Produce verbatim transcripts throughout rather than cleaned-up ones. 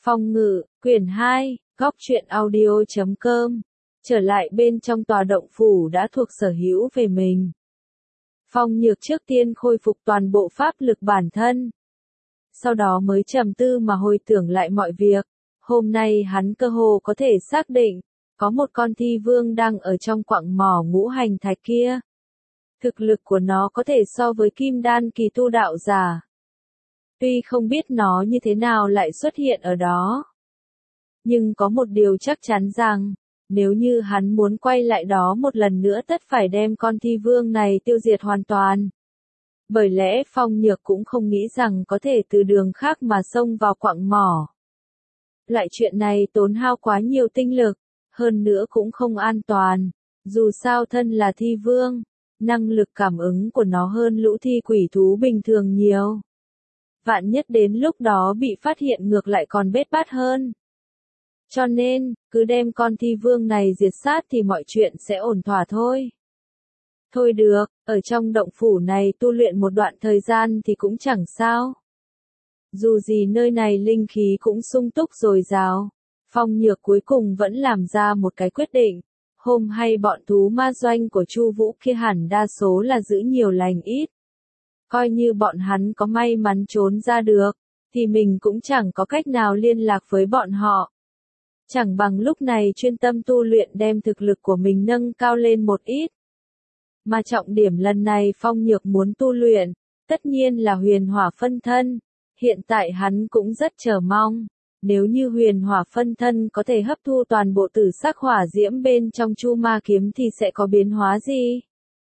Phong ngự, quyển hai, góc truyện audio chấm com. Trở lại bên trong tòa động phủ đã thuộc sở hữu về mình. Phong Nhược trước tiên khôi phục toàn bộ pháp lực bản thân. Sau đó mới trầm tư mà hồi tưởng lại mọi việc. Hôm nay hắn cơ hồ có thể xác định, có một con thi vương đang ở trong quặng mỏ ngũ hành thạch kia. Thực lực của nó có thể so với kim đan kỳ tu đạo giả. Tuy không biết nó như thế nào lại xuất hiện ở đó. Nhưng có một điều chắc chắn rằng, nếu như hắn muốn quay lại đó một lần nữa tất phải đem con thi vương này tiêu diệt hoàn toàn. Bởi lẽ Phong Nhược cũng không nghĩ rằng có thể từ đường khác mà xông vào quặng mỏ. Loại chuyện này tốn hao quá nhiều tinh lực, hơn nữa cũng không an toàn. Dù sao thân là thi vương, năng lực cảm ứng của nó hơn lũ thi quỷ thú bình thường nhiều. Vạn nhất đến lúc đó bị phát hiện ngược lại còn bết bát hơn. Cho nên, cứ đem con thi vương này diệt sát thì mọi chuyện sẽ ổn thỏa thôi. Thôi được, ở trong động phủ này tu luyện một đoạn thời gian thì cũng chẳng sao. Dù gì nơi này linh khí cũng sung túc dồi dào. Phong Nhược cuối cùng vẫn làm ra một cái quyết định. Hôm hay bọn thú ma doanh của Chu Vũ kia hẳn đa số là giữ nhiều lành ít. Coi như bọn hắn có may mắn trốn ra được, thì mình cũng chẳng có cách nào liên lạc với bọn họ. Chẳng bằng lúc này chuyên tâm tu luyện đem thực lực của mình nâng cao lên một ít. Mà trọng điểm lần này Phong Nhược muốn tu luyện, tất nhiên là huyền hỏa phân thân. Hiện tại hắn cũng rất chờ mong. Nếu như huyền hỏa phân thân có thể hấp thu toàn bộ tử sắc hỏa diễm bên trong chu ma kiếm thì sẽ có biến hóa gì?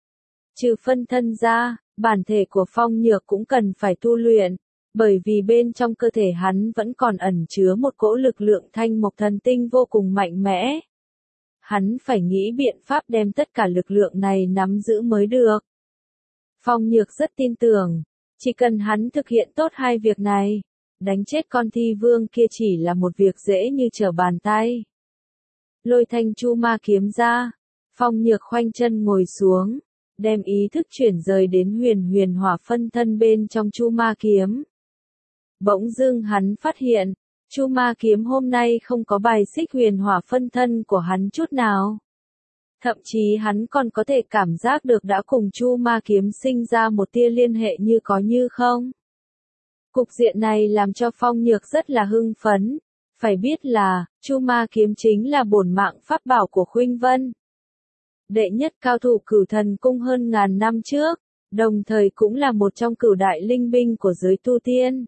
Trừ phân thân ra, bản thể của Phong Nhược cũng cần phải tu luyện, bởi vì bên trong cơ thể hắn vẫn còn ẩn chứa một cỗ lực lượng thanh mộc thần tinh vô cùng mạnh mẽ. Hắn phải nghĩ biện pháp đem tất cả lực lượng này nắm giữ mới được. Phong Nhược rất tin tưởng, chỉ cần hắn thực hiện tốt hai việc này, đánh chết con thi vương kia chỉ là một việc dễ như trở bàn tay. Lôi thanh chu ma kiếm ra, Phong Nhược khoanh chân ngồi xuống, đem ý thức chuyển rời đến huyền huyền hỏa phân thân bên trong chu ma kiếm. Bỗng dưng hắn phát hiện, chu ma kiếm hôm nay không có bài xích huyền hỏa phân thân của hắn chút nào. Thậm chí hắn còn có thể cảm giác được đã cùng chu ma kiếm sinh ra một tia liên hệ như có như không. Cục diện này làm cho Phong Nhược rất là hưng phấn. Phải biết là, chu ma kiếm chính là bổn mạng pháp bảo của Khuynh Vân. Đệ nhất cao thủ Cửu Thần Cung hơn ngàn năm trước, đồng thời cũng là một trong cửu đại linh binh của giới tu tiên.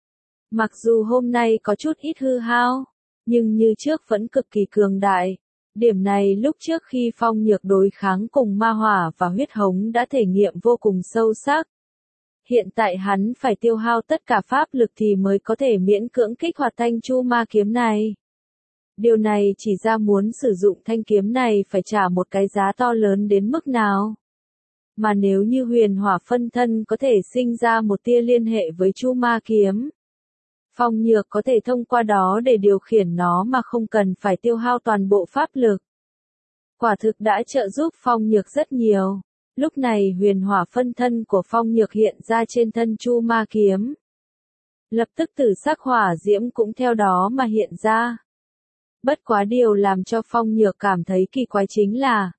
Mặc dù hôm nay có chút ít hư hao, nhưng như trước vẫn cực kỳ cường đại. Điểm này lúc trước khi Phong Nhược đối kháng cùng ma hỏa và huyết hống đã thể nghiệm vô cùng sâu sắc. Hiện tại hắn phải tiêu hao tất cả pháp lực thì mới có thể miễn cưỡng kích hoạt thanh chu ma kiếm này. Điều này chỉ ra muốn sử dụng thanh kiếm này phải trả một cái giá to lớn đến mức nào. Mà nếu như huyền hỏa phân thân có thể sinh ra một tia liên hệ với chu ma kiếm, Phong Nhược có thể thông qua đó để điều khiển nó mà không cần phải tiêu hao toàn bộ pháp lực. Quả thực đã trợ giúp Phong Nhược rất nhiều. Lúc này huyền hỏa phân thân của Phong Nhược hiện ra trên thân chu ma kiếm. Lập tức tử sắc hỏa diễm cũng theo đó mà hiện ra. Bất quá điều làm cho Phong Nhược cảm thấy kỳ quái chính là,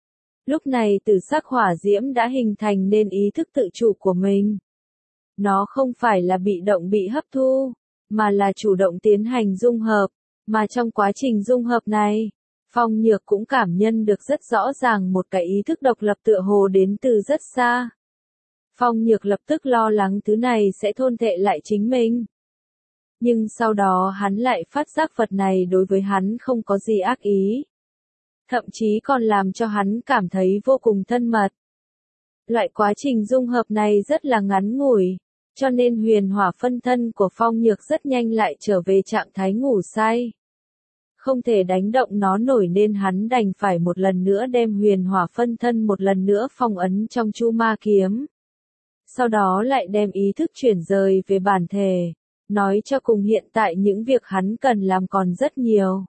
lúc này tử sắc hỏa diễm đã hình thành nên ý thức tự chủ của mình. Nó không phải là bị động bị hấp thu, mà là chủ động tiến hành dung hợp, mà trong quá trình dung hợp này, Phong Nhược cũng cảm nhận được rất rõ ràng một cái ý thức độc lập tựa hồ đến từ rất xa. Phong Nhược lập tức lo lắng thứ này sẽ thôn phệ lại chính mình. Nhưng sau đó hắn lại phát giác vật này đối với hắn không có gì ác ý. Thậm chí còn làm cho hắn cảm thấy vô cùng thân mật. Loại quá trình dung hợp này rất là ngắn ngủi, cho nên huyền hỏa phân thân của Phong Nhược rất nhanh lại trở về trạng thái ngủ say. Không thể đánh động nó nổi nên hắn đành phải một lần nữa đem huyền hỏa phân thân một lần nữa phong ấn trong chu ma kiếm. Sau đó lại đem ý thức chuyển rời về bản thể, nói cho cùng hiện tại những việc hắn cần làm còn rất nhiều.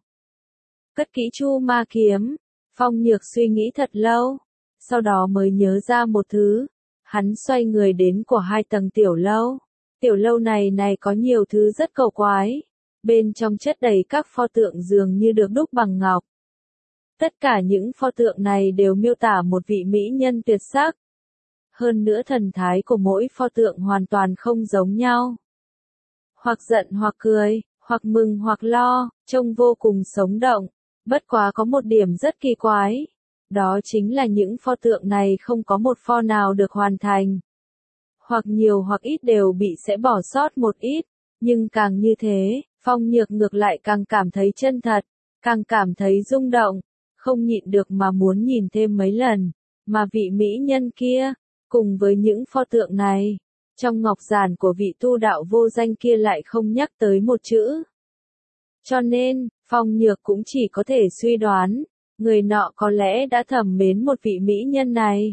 Cất kỹ chu ma kiếm, Phong Nhược suy nghĩ thật lâu, sau đó mới nhớ ra một thứ. Hắn xoay người đến của hai tầng tiểu lâu. Tiểu lâu này này có nhiều thứ rất cầu quái. Bên trong chất đầy các pho tượng dường như được đúc bằng ngọc. Tất cả những pho tượng này đều miêu tả một vị mỹ nhân tuyệt sắc. Hơn nữa thần thái của mỗi pho tượng hoàn toàn không giống nhau. Hoặc giận hoặc cười, hoặc mừng hoặc lo, trông vô cùng sống động. Bất quá có một điểm rất kỳ quái. Đó chính là những pho tượng này không có một pho nào được hoàn thành. Hoặc nhiều hoặc ít đều bị sẽ bỏ sót một ít. Nhưng càng như thế, Phong Nhược ngược lại càng cảm thấy chân thật, càng cảm thấy rung động, không nhịn được mà muốn nhìn thêm mấy lần. Mà vị mỹ nhân kia, cùng với những pho tượng này, trong ngọc giản của vị tu đạo vô danh kia lại không nhắc tới một chữ. Cho nên, Phong Nhược cũng chỉ có thể suy đoán, người nọ có lẽ đã thầm mến một vị mỹ nhân này.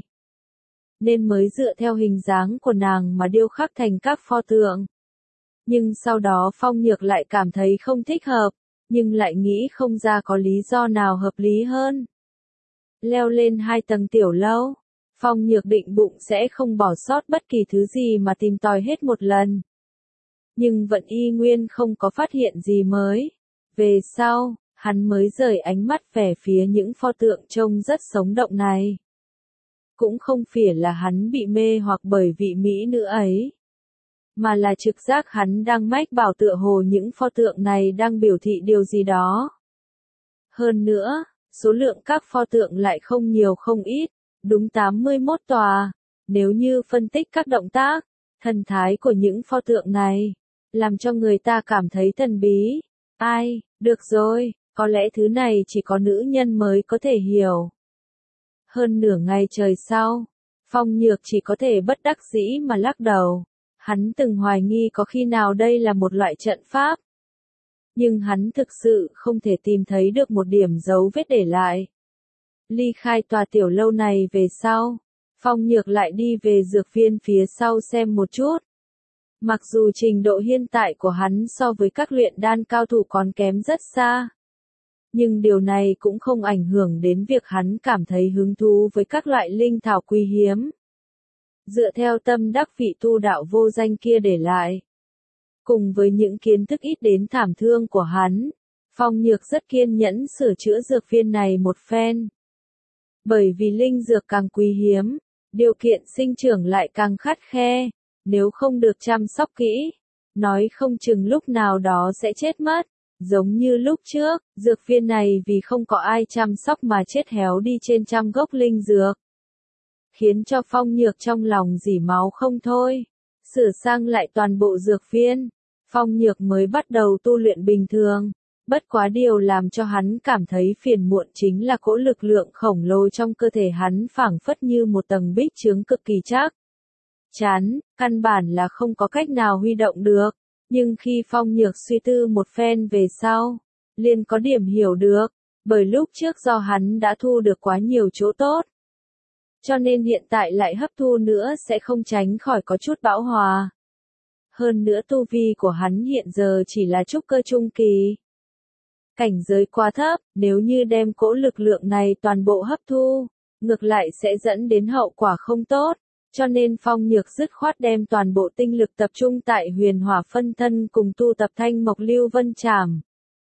Nên mới dựa theo hình dáng của nàng mà điêu khắc thành các pho tượng. Nhưng sau đó Phong Nhược lại cảm thấy không thích hợp, nhưng lại nghĩ không ra có lý do nào hợp lý hơn. Leo lên hai tầng tiểu lâu, Phong Nhược định bụng sẽ không bỏ sót bất kỳ thứ gì mà tìm tòi hết một lần. Nhưng vẫn y nguyên không có phát hiện gì mới. Về sau, hắn mới rời ánh mắt về phía những pho tượng trông rất sống động này. Cũng không phải là hắn bị mê hoặc bởi vị mỹ nữ ấy, mà là trực giác hắn đang mách bảo tựa hồ những pho tượng này đang biểu thị điều gì đó. Hơn nữa, số lượng các pho tượng lại không nhiều không ít, đúng tám mươi mốt tòa. Nếu như phân tích các động tác, thần thái của những pho tượng này, làm cho người ta cảm thấy thần bí. Ai, được rồi, có lẽ thứ này chỉ có nữ nhân mới có thể hiểu. Hơn nửa ngày trời sau, Phong Nhược chỉ có thể bất đắc dĩ mà lắc đầu. Hắn từng hoài nghi có khi nào đây là một loại trận pháp. Nhưng hắn thực sự không thể tìm thấy được một điểm dấu vết để lại. Ly khai tòa tiểu lâu này về sau, Phong Nhược lại đi về dược viên phía sau xem một chút. Mặc dù trình độ hiện tại của hắn so với các luyện đan cao thủ còn kém rất xa. Nhưng điều này cũng không ảnh hưởng đến việc hắn cảm thấy hứng thú với các loại linh thảo quý hiếm. Dựa theo tâm đắc vị tu đạo vô danh kia để lại. Cùng với những kiến thức ít đến thảm thương của hắn, Phong Nhược rất kiên nhẫn sửa chữa dược viên này một phen. Bởi vì linh dược càng quý hiếm, điều kiện sinh trưởng lại càng khắt khe, nếu không được chăm sóc kỹ, nói không chừng lúc nào đó sẽ chết mất. Giống như lúc trước, dược viên này vì không có ai chăm sóc mà chết héo đi trên trăm gốc linh dược. Khiến cho Phong Nhược trong lòng rỉ máu không thôi. Sửa sang lại toàn bộ dược viên, Phong Nhược mới bắt đầu tu luyện bình thường. Bất quá điều làm cho hắn cảm thấy phiền muộn chính là cỗ lực lượng khổng lồ trong cơ thể hắn phảng phất như một tầng bích chướng cực kỳ chắc chắn, căn bản là không có cách nào huy động được. Nhưng khi Phong Nhược suy tư một phen về sau, liền có điểm hiểu được, bởi lúc trước do hắn đã thu được quá nhiều chỗ tốt. Cho nên hiện tại lại hấp thu nữa sẽ không tránh khỏi có chút bão hòa. Hơn nữa tu vi của hắn hiện giờ chỉ là trúc cơ trung kỳ. Cảnh giới quá thấp, nếu như đem cỗ lực lượng này toàn bộ hấp thu, ngược lại sẽ dẫn đến hậu quả không tốt. Cho nên Phong Nhược dứt khoát đem toàn bộ tinh lực tập trung tại huyền hỏa phân thân cùng tu tập thanh mộc lưu vân trảm.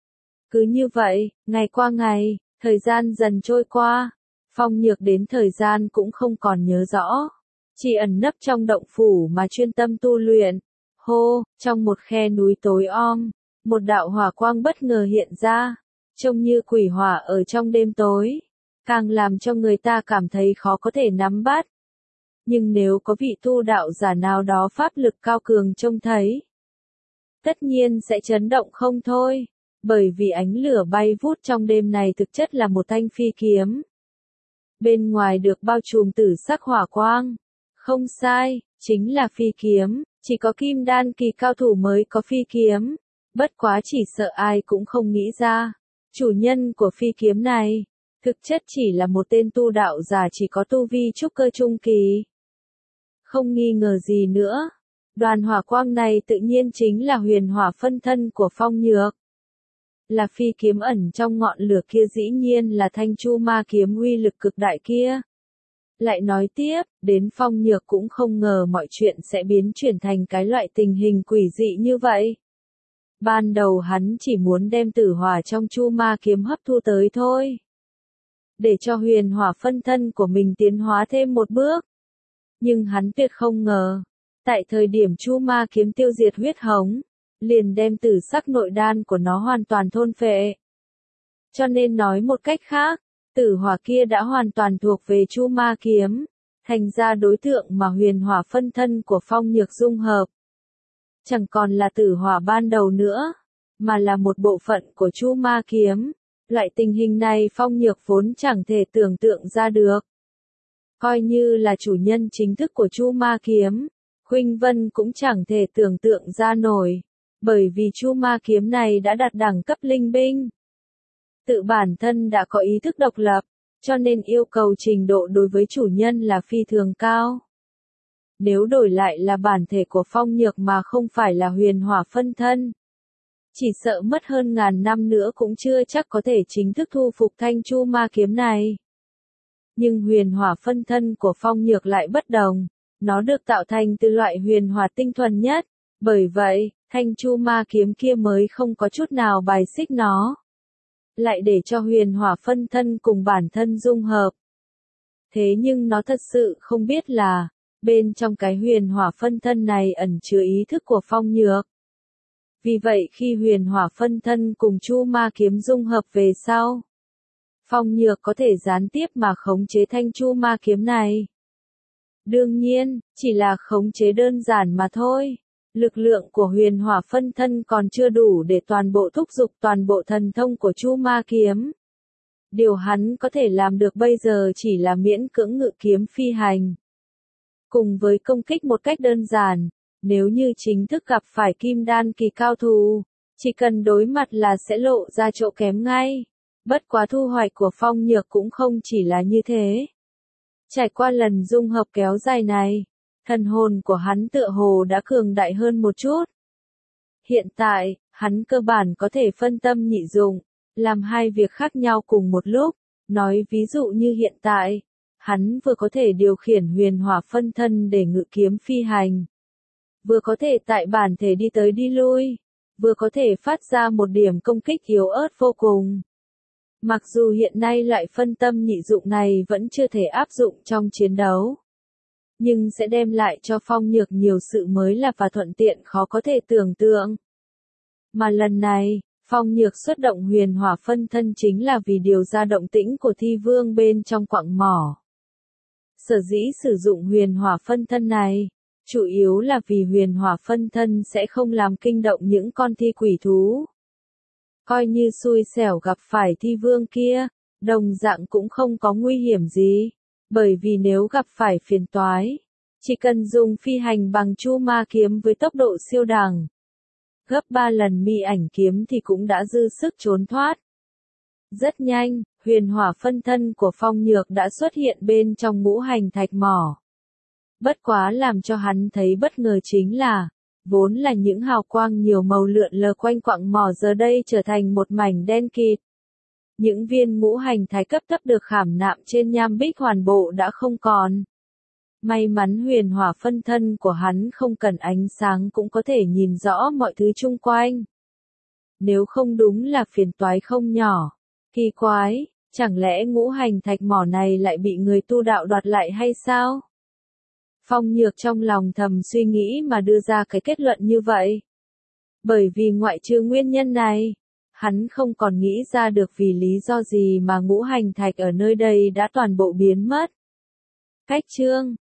Cứ như vậy, ngày qua ngày, thời gian dần trôi qua, Phong Nhược đến thời gian cũng không còn nhớ rõ. Chỉ ẩn nấp trong động phủ mà chuyên tâm tu luyện. Hô, trong một khe núi tối om, một đạo hỏa quang bất ngờ hiện ra, trông như quỷ hỏa ở trong đêm tối, càng làm cho người ta cảm thấy khó có thể nắm bắt. Nhưng nếu có vị tu đạo giả nào đó pháp lực cao cường trông thấy, tất nhiên sẽ chấn động không thôi, bởi vì ánh lửa bay vút trong đêm này thực chất là một thanh phi kiếm. Bên ngoài được bao trùm tử sắc hỏa quang. Không sai, chính là phi kiếm, chỉ có kim đan kỳ cao thủ mới có phi kiếm. Bất quá chỉ sợ ai cũng không nghĩ ra, chủ nhân của phi kiếm này, thực chất chỉ là một tên tu đạo giả chỉ có tu vi trúc cơ trung kỳ. Không nghi ngờ gì nữa, đoàn hỏa quang này tự nhiên chính là huyền hỏa phân thân của Phong Nhược. Là phi kiếm ẩn trong ngọn lửa kia dĩ nhiên là thanh chu ma kiếm uy lực cực đại kia. Lại nói tiếp, đến Phong Nhược cũng không ngờ mọi chuyện sẽ biến chuyển thành cái loại tình hình quỷ dị như vậy. Ban đầu hắn chỉ muốn đem tử hỏa trong chu ma kiếm hấp thu tới thôi. Để cho huyền hỏa phân thân của mình tiến hóa thêm một bước. Nhưng hắn tuyệt không ngờ. Tại thời điểm chu ma kiếm tiêu diệt huyết hống, liền đem tử sắc nội đan của nó hoàn toàn thôn phệ. Cho nên nói một cách khác, tử hỏa kia đã hoàn toàn thuộc về chu ma kiếm, thành ra đối tượng mà huyền hỏa phân thân của Phong Nhược dung hợp. Chẳng còn là tử hỏa ban đầu nữa, mà là một bộ phận của chu ma kiếm. Loại tình hình này Phong Nhược vốn chẳng thể tưởng tượng ra được. Coi như là chủ nhân chính thức của chu ma kiếm, Khuynh Vân cũng chẳng thể tưởng tượng ra nổi, bởi vì chu ma kiếm này đã đạt đẳng cấp linh binh. Tự bản thân đã có ý thức độc lập, cho nên yêu cầu trình độ đối với chủ nhân là phi thường cao. Nếu đổi lại là bản thể của Phong Nhược mà không phải là huyền hỏa phân thân, chỉ sợ mất hơn ngàn năm nữa cũng chưa chắc có thể chính thức thu phục thanh chu ma kiếm này. Nhưng huyền hỏa phân thân của Phong Nhược lại bất đồng, nó được tạo thành từ loại huyền hỏa tinh thuần nhất, bởi vậy, thanh chu ma kiếm kia mới không có chút nào bài xích nó. Lại để cho huyền hỏa phân thân cùng bản thân dung hợp. Thế nhưng nó thật sự không biết là, bên trong cái huyền hỏa phân thân này ẩn chứa ý thức của Phong Nhược. Vì vậy khi huyền hỏa phân thân cùng chu ma kiếm dung hợp về sau, Phong Nhược có thể gián tiếp mà khống chế thanh chu ma kiếm này. Đương nhiên, chỉ là khống chế đơn giản mà thôi. Lực lượng của huyền hỏa phân thân còn chưa đủ để toàn bộ thúc giục toàn bộ thần thông của chu ma kiếm. Điều hắn có thể làm được bây giờ chỉ là miễn cưỡng ngự kiếm phi hành. Cùng với công kích một cách đơn giản, nếu như chính thức gặp phải kim đan kỳ cao thủ, chỉ cần đối mặt là sẽ lộ ra chỗ kém ngay. Bất quá thu hoạch của Phong Nhược cũng không chỉ là như thế. Trải qua lần dung hợp kéo dài này, thần hồn của hắn tựa hồ đã cường đại hơn một chút. Hiện tại, hắn cơ bản có thể phân tâm nhị dụng, làm hai việc khác nhau cùng một lúc. Nói ví dụ như hiện tại, hắn vừa có thể điều khiển huyền hỏa phân thân để ngự kiếm phi hành, vừa có thể tại bản thể đi tới đi lui, vừa có thể phát ra một điểm công kích yếu ớt vô cùng. Mặc dù hiện nay loại phân tâm nhị dụng này vẫn chưa thể áp dụng trong chiến đấu, nhưng sẽ đem lại cho Phong Nhược nhiều sự mới lạ và thuận tiện khó có thể tưởng tượng. Mà lần này, Phong Nhược xuất động huyền hỏa phân thân chính là vì điều ra động tĩnh của thi vương bên trong quặng mỏ. Sở dĩ sử dụng huyền hỏa phân thân này, chủ yếu là vì huyền hỏa phân thân sẽ không làm kinh động những con thi quỷ thú. Coi như xui xẻo gặp phải thi vương kia, đồng dạng cũng không có nguy hiểm gì, bởi vì nếu gặp phải phiền toái, chỉ cần dùng phi hành bằng chu ma kiếm với tốc độ siêu đẳng, gấp ba lần mi ảnh kiếm thì cũng đã dư sức trốn thoát. Rất nhanh, huyền hỏa phân thân của Phong Nhược đã xuất hiện bên trong ngũ hành thạch mỏ. Bất quá làm cho hắn thấy bất ngờ chính là, vốn là những hào quang nhiều màu lượn lờ quanh quặng mỏ giờ đây trở thành một mảnh đen kịt. Những viên ngũ hành thái cấp thấp được khảm nạm trên nham bích hoàn bộ đã không còn. May mắn huyền hỏa phân thân của hắn không cần ánh sáng cũng có thể nhìn rõ mọi thứ chung quanh. Nếu không đúng là phiền toái không nhỏ. Kỳ quái, chẳng lẽ ngũ hành thạch mỏ này lại bị người tu đạo đoạt lại hay sao? Phong Nhược trong lòng thầm suy nghĩ mà đưa ra cái kết luận như vậy. Bởi vì ngoại trừ nguyên nhân này, hắn không còn nghĩ ra được vì lý do gì mà ngũ hành thạch ở nơi đây đã toàn bộ biến mất. Cách chương